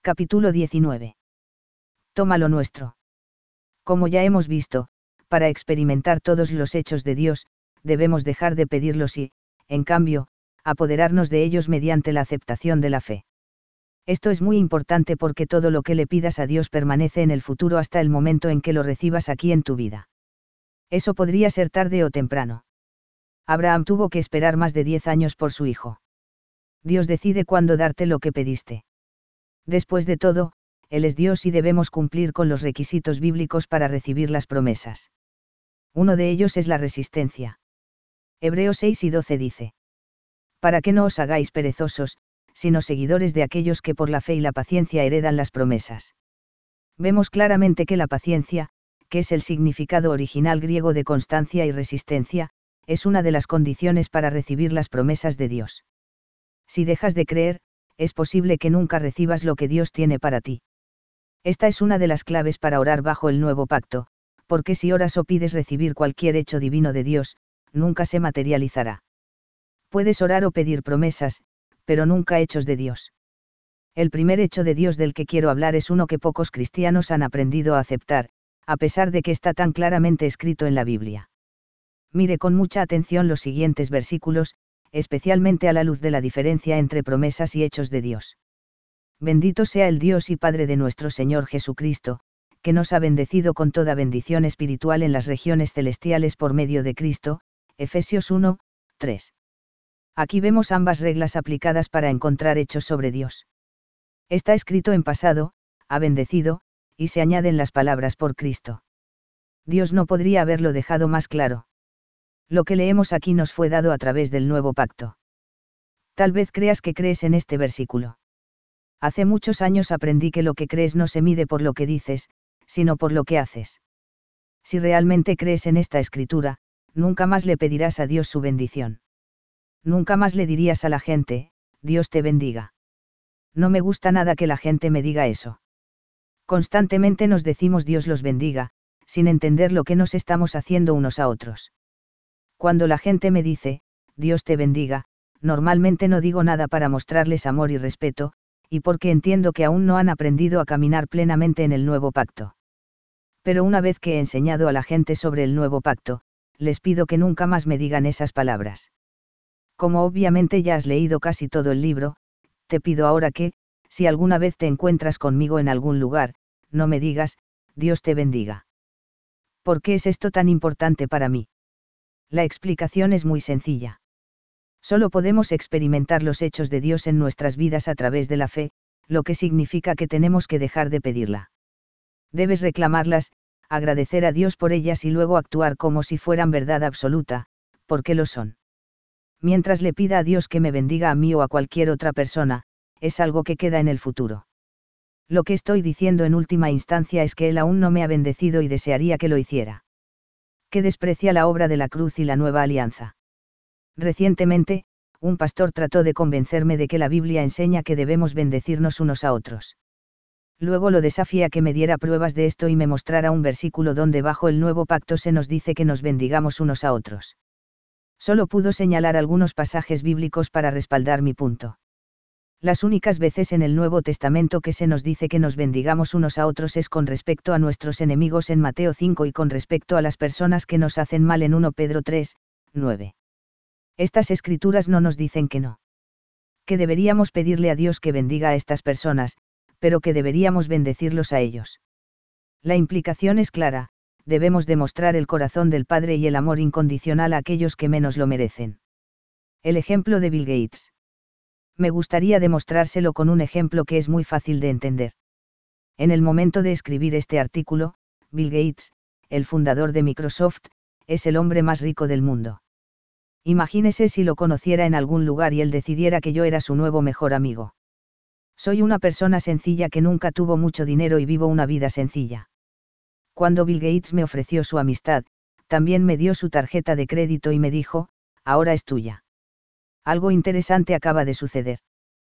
Capítulo 19. Toma lo nuestro. Como ya hemos visto, para experimentar todos los hechos de Dios, debemos dejar de pedirlos y, en cambio, apoderarnos de ellos mediante la aceptación de la fe. Esto es muy importante porque todo lo que le pidas a Dios permanece en el futuro hasta el momento en que lo recibas aquí en tu vida. Eso podría ser tarde o temprano. Abraham tuvo que esperar más de 10 años por su hijo. Dios decide cuándo darte lo que pediste. Después de todo, Él es Dios y debemos cumplir con los requisitos bíblicos para recibir las promesas. Uno de ellos es la resistencia. Hebreos 6 y 12 dice: Para que no os hagáis perezosos, sino seguidores de aquellos que por la fe y la paciencia heredan las promesas. Vemos claramente que la paciencia, que es el significado original griego de constancia y resistencia, es una de las condiciones para recibir las promesas de Dios. Si dejas de creer, es posible que nunca recibas lo que Dios tiene para ti. Esta es una de las claves para orar bajo el nuevo pacto, porque si oras o pides recibir cualquier hecho divino de Dios, nunca se materializará. Puedes orar o pedir promesas, pero nunca hechos de Dios. El primer hecho de Dios del que quiero hablar es uno que pocos cristianos han aprendido a aceptar, a pesar de que está tan claramente escrito en la Biblia. Mire con mucha atención los siguientes versículos, especialmente a la luz de la diferencia entre promesas y hechos de Dios. Bendito sea el Dios y Padre de nuestro Señor Jesucristo, que nos ha bendecido con toda bendición espiritual en las regiones celestiales por medio de Cristo. Efesios 1, 3. Aquí vemos ambas reglas aplicadas para encontrar hechos sobre Dios. Está escrito en pasado, ha bendecido, y se añaden las palabras por Cristo. Dios no podría haberlo dejado más claro. Lo que leemos aquí nos fue dado a través del nuevo pacto. Tal vez creas que crees en este versículo. Hace muchos años aprendí que lo que crees no se mide por lo que dices, sino por lo que haces. Si realmente crees en esta escritura, nunca más le pedirás a Dios su bendición. Nunca más le dirías a la gente: Dios te bendiga. No me gusta nada que la gente me diga eso. Constantemente nos decimos Dios los bendiga, sin entender lo que nos estamos haciendo unos a otros. Cuando la gente me dice, Dios te bendiga, normalmente no digo nada para mostrarles amor y respeto, y porque entiendo que aún no han aprendido a caminar plenamente en el nuevo pacto. Pero una vez que he enseñado a la gente sobre el nuevo pacto, les pido que nunca más me digan esas palabras. Como obviamente ya has leído casi todo el libro, te pido ahora que, si alguna vez te encuentras conmigo en algún lugar, no me digas, Dios te bendiga. ¿Por qué es esto tan importante para mí? La explicación es muy sencilla. Solo podemos experimentar los hechos de Dios en nuestras vidas a través de la fe, lo que significa que tenemos que dejar de pedirla. Debes reclamarlas, agradecer a Dios por ellas y luego actuar como si fueran verdad absoluta, porque lo son. Mientras le pida a Dios que me bendiga a mí o a cualquier otra persona, es algo que queda en el futuro. Lo que estoy diciendo en última instancia es que Él aún no me ha bendecido y desearía que lo hiciera. Que desprecia la obra de la cruz y la nueva alianza. Recientemente, un pastor trató de convencerme de que la Biblia enseña que debemos bendecirnos unos a otros. Luego lo desafié a que me diera pruebas de esto y me mostrara un versículo donde bajo el nuevo pacto se nos dice que nos bendigamos unos a otros. Solo pudo señalar algunos pasajes bíblicos para respaldar mi punto. Las únicas veces en el Nuevo Testamento que se nos dice que nos bendigamos unos a otros es con respecto a nuestros enemigos en Mateo 5 y con respecto a las personas que nos hacen mal en 1 Pedro 3, 9. Estas escrituras no nos dicen que no. Que deberíamos pedirle a Dios que bendiga a estas personas, pero que deberíamos bendecirlos a ellos. La implicación es clara: debemos demostrar el corazón del Padre y el amor incondicional a aquellos que menos lo merecen. El ejemplo de Bill Gates. Me gustaría demostrárselo con un ejemplo que es muy fácil de entender. En el momento de escribir este artículo, Bill Gates, el fundador de Microsoft, es el hombre más rico del mundo. Imagínese si lo conociera en algún lugar y él decidiera que yo era su nuevo mejor amigo. Soy una persona sencilla que nunca tuvo mucho dinero y vivo una vida sencilla. Cuando Bill Gates me ofreció su amistad, también me dio su tarjeta de crédito y me dijo: ahora es tuya. Algo interesante acaba de suceder.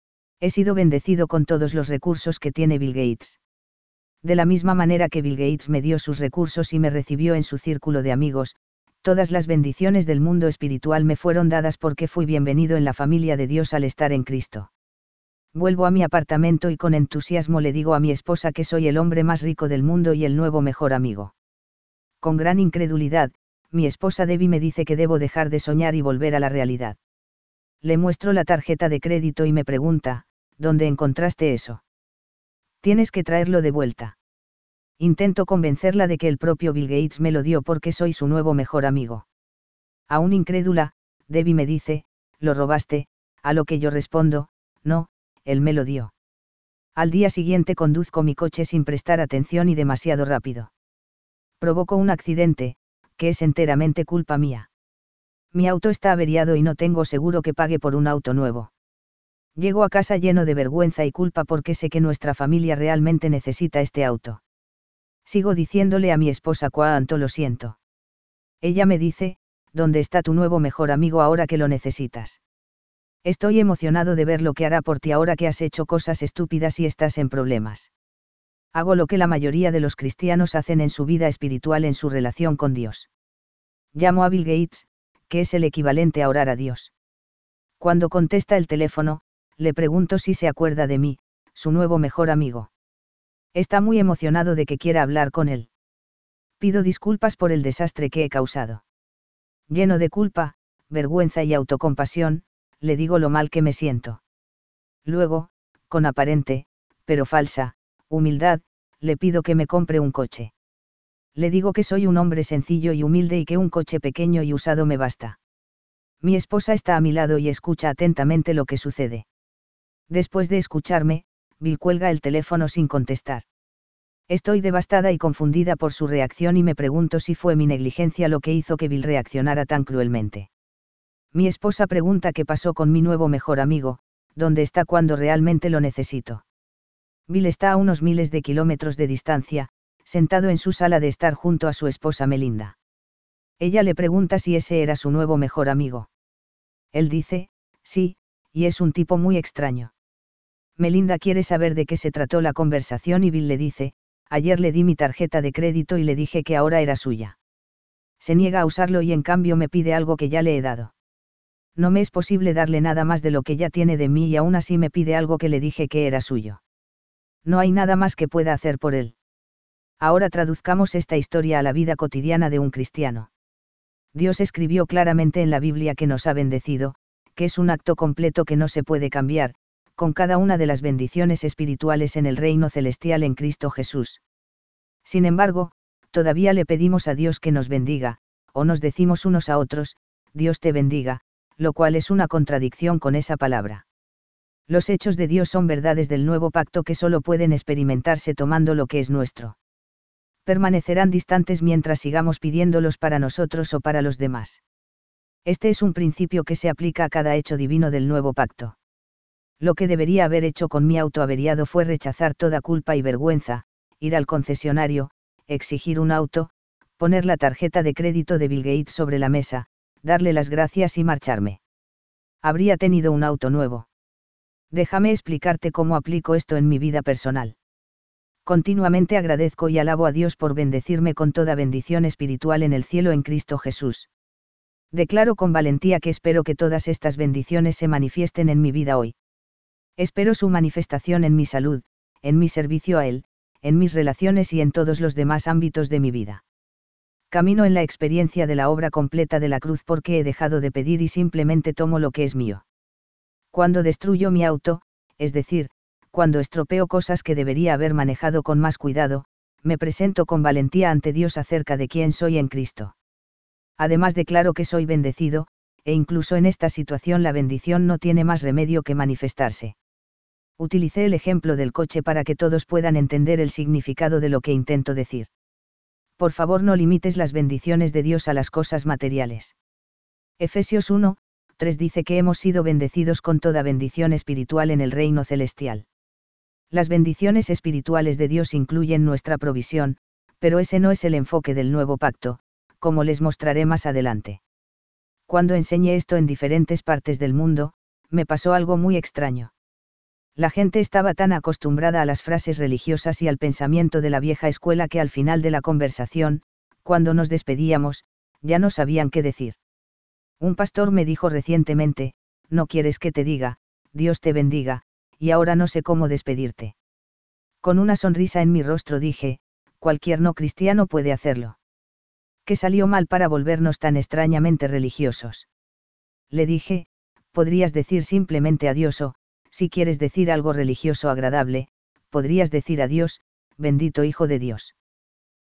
He sido bendecido con todos los recursos que tiene Bill Gates. De la misma manera que Bill Gates me dio sus recursos y me recibió en su círculo de amigos, todas las bendiciones del mundo espiritual me fueron dadas porque fui bienvenido en la familia de Dios al estar en Cristo. Vuelvo a mi apartamento y con entusiasmo le digo a mi esposa que soy el hombre más rico del mundo y el nuevo mejor amigo. Con gran incredulidad, mi esposa Debbie me dice que debo dejar de soñar y volver a la realidad. Le muestro la tarjeta de crédito y me pregunta, ¿dónde encontraste eso? Tienes que traerlo de vuelta. Intento convencerla de que el propio Bill Gates me lo dio porque soy su nuevo mejor amigo. Aún incrédula, Debbie me dice, ¿lo robaste? A lo que yo respondo, no, él me lo dio. Al día siguiente conduzco mi coche sin prestar atención y demasiado rápido. Provoco un accidente, que es enteramente culpa mía. Mi auto está averiado y no tengo seguro que pague por un auto nuevo. Llego a casa lleno de vergüenza y culpa porque sé que nuestra familia realmente necesita este auto. Sigo diciéndole a mi esposa cuánto lo siento. Ella me dice, ¿dónde está tu nuevo mejor amigo ahora que lo necesitas? Estoy emocionado de ver lo que hará por ti ahora que has hecho cosas estúpidas y estás en problemas. Hago lo que la mayoría de los cristianos hacen en su vida espiritual en su relación con Dios. Llamo a Bill Gates, que es el equivalente a orar a Dios. Cuando contesta el teléfono, le pregunto si se acuerda de mí, su nuevo mejor amigo. Está muy emocionado de que quiera hablar con él. Pido disculpas por el desastre que he causado. Lleno de culpa, vergüenza y autocompasión, le digo lo mal que me siento. Luego, con aparente, pero falsa, humildad, le pido que me compre un coche. Le digo que soy un hombre sencillo y humilde y que un coche pequeño y usado me basta. Mi esposa está a mi lado y escucha atentamente lo que sucede. Después de escucharme, Bill cuelga el teléfono sin contestar. Estoy devastada y confundida por su reacción y me pregunto si fue mi negligencia lo que hizo que Bill reaccionara tan cruelmente. Mi esposa pregunta qué pasó con mi nuevo mejor amigo, dónde está cuando realmente lo necesito. Bill está a unos miles de kilómetros de distancia, sentado en su sala de estar junto a su esposa Melinda. Ella le pregunta si ese era su nuevo mejor amigo. Él dice, sí, y es un tipo muy extraño. Melinda quiere saber de qué se trató la conversación y Bill le dice, ayer le di mi tarjeta de crédito y le dije que ahora era suya. Se niega a usarlo y en cambio me pide algo que ya le he dado. No me es posible darle nada más de lo que ya tiene de mí y aún así me pide algo que le dije que era suyo. No hay nada más que pueda hacer por él. Ahora traduzcamos esta historia a la vida cotidiana de un cristiano. Dios escribió claramente en la Biblia que nos ha bendecido, que es un acto completo que no se puede cambiar, con cada una de las bendiciones espirituales en el reino celestial en Cristo Jesús. Sin embargo, todavía le pedimos a Dios que nos bendiga, o nos decimos unos a otros, Dios te bendiga, lo cual es una contradicción con esa palabra. Los hechos de Dios son verdades del nuevo pacto que solo pueden experimentarse tomando lo que es nuestro. Permanecerán distantes mientras sigamos pidiéndolos para nosotros o para los demás. Este es un principio que se aplica a cada hecho divino del nuevo pacto. Lo que debería haber hecho con mi auto averiado fue rechazar toda culpa y vergüenza, ir al concesionario, exigir un auto, poner la tarjeta de crédito de Bill Gates sobre la mesa, darle las gracias y marcharme. Habría tenido un auto nuevo. Déjame explicarte cómo aplico esto en mi vida personal. Continuamente agradezco y alabo a Dios por bendecirme con toda bendición espiritual en el cielo en Cristo Jesús. Declaro con valentía que espero que todas estas bendiciones se manifiesten en mi vida hoy. Espero su manifestación en mi salud, en mi servicio a Él, en mis relaciones y en todos los demás ámbitos de mi vida. Camino en la experiencia de la obra completa de la cruz porque he dejado de pedir y simplemente tomo lo que es mío. Cuando destruyo mi auto, es decir, cuando estropeo cosas que debería haber manejado con más cuidado, me presento con valentía ante Dios acerca de quién soy en Cristo. Además declaro que soy bendecido, e incluso en esta situación la bendición no tiene más remedio que manifestarse. Utilicé el ejemplo del coche para que todos puedan entender el significado de lo que intento decir. Por favor, no limites las bendiciones de Dios a las cosas materiales. Efesios 1:3 dice que hemos sido bendecidos con toda bendición espiritual en el reino celestial. Las bendiciones espirituales de Dios incluyen nuestra provisión, pero ese no es el enfoque del nuevo pacto, como les mostraré más adelante. Cuando enseñé esto en diferentes partes del mundo, me pasó algo muy extraño. La gente estaba tan acostumbrada a las frases religiosas y al pensamiento de la vieja escuela que al final de la conversación, cuando nos despedíamos, ya no sabían qué decir. Un pastor me dijo recientemente, ¿no quieres que te diga, Dios te bendiga, y ahora no sé cómo despedirte. Con una sonrisa en mi rostro dije, cualquier no cristiano puede hacerlo. ¿Qué salió mal para volvernos tan extrañamente religiosos? Le dije, podrías decir simplemente adiós o, si quieres decir algo religioso agradable, podrías decir adiós, bendito Hijo de Dios.